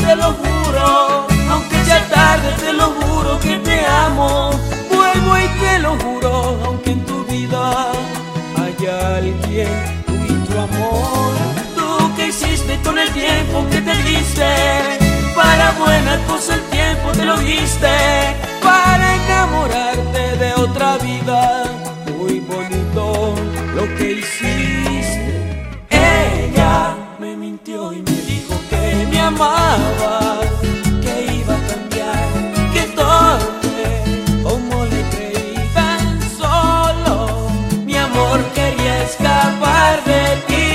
te lo juro, aunque sea tarde, te lo juro que te amo. Vuelvo y te lo juro, aunque en tu vida haya alguien, tú y tu amor. Tú que hiciste con el tiempo que te diste, para buena cosa el tiempo te lo diste, para enamorarte de otra vida. Muy bonito lo que hiciste. Ella me mintió y me dijo que me amaba, que iba a cambiar, que torpe, como le creí tan solo. Mi amor quería escapar de ti.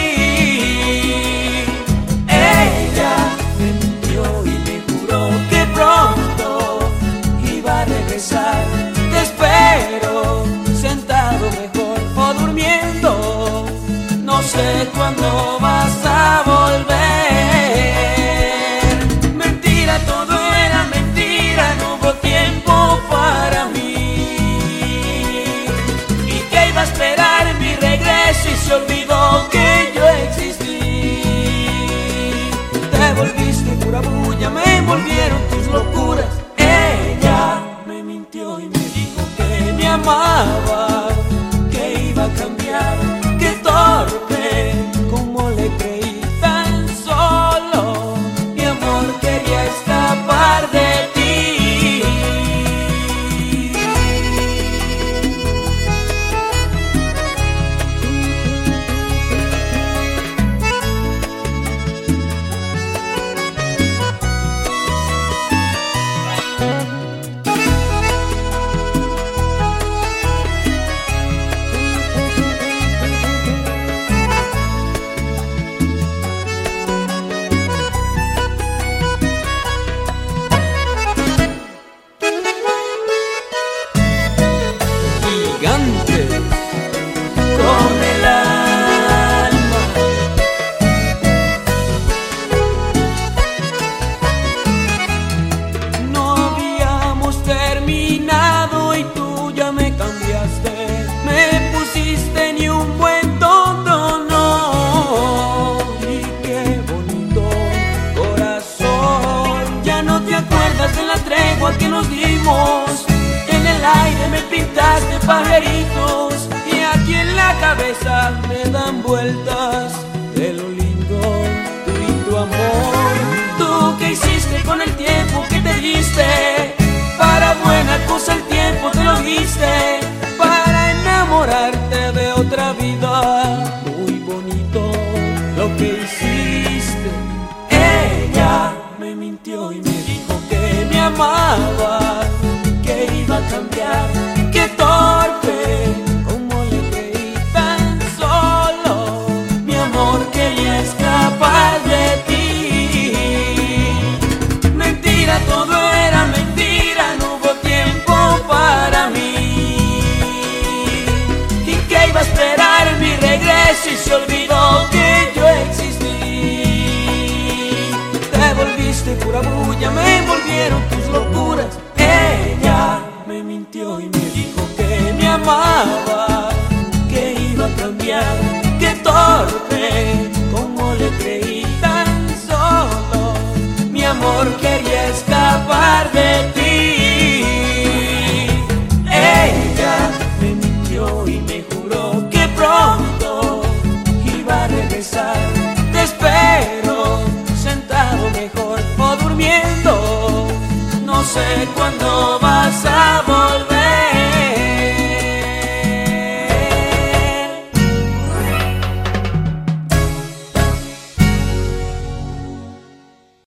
Ella me mintió y me juró que pronto iba a regresar. Te espero sentado mejor o durmiendo, no sé cuándo vas a volver. Mentira, todo era mentira, no hubo tiempo para mí. Y que iba a esperar mi regreso y se olvidó que yo existí. Te volviste pura bulla, me envolvieron tus locuras. Ella me mintió y me dijo que me amaba, que iba a cambiar, que torpe, como le creí tan solo. Mi amor quería escapar de ti. Con el alma, no habíamos terminado y tú ya me cambiaste, me pusiste ni un buen tonto, no. Y qué bonito corazón, ya no te acuerdas de la tregua que nos dimos. En el aire me pintaste pajaritos y aquí en la cabeza me dan vueltas de lo lindo, tú y tu amor. Tú que hiciste con el tiempo que te diste, para buena cosa el tiempo te lo diste, para enamorarte de otra vida. Muy bonito lo que hiciste. Ella me mintió y me dijo que me amaba, que iba a cambiar, que torpe, como le creí tan solo. Mi amor quería escapar de ti. Mentira, todo era mentira, no hubo tiempo para mí. Y que iba a esperar mi regreso y se olvidó que yo existí. Te volviste pura bulla, me envolvieron tus locuras. Ella me mintió y me dijo que me amaba, que iba a cambiar, que torpe, como le creí tan solo. Mi amor quería escapar de ti. Ella me mintió y me juró que pronto iba a regresar. Te espero sentado mejor o durmiendo, no sé cuándo vas a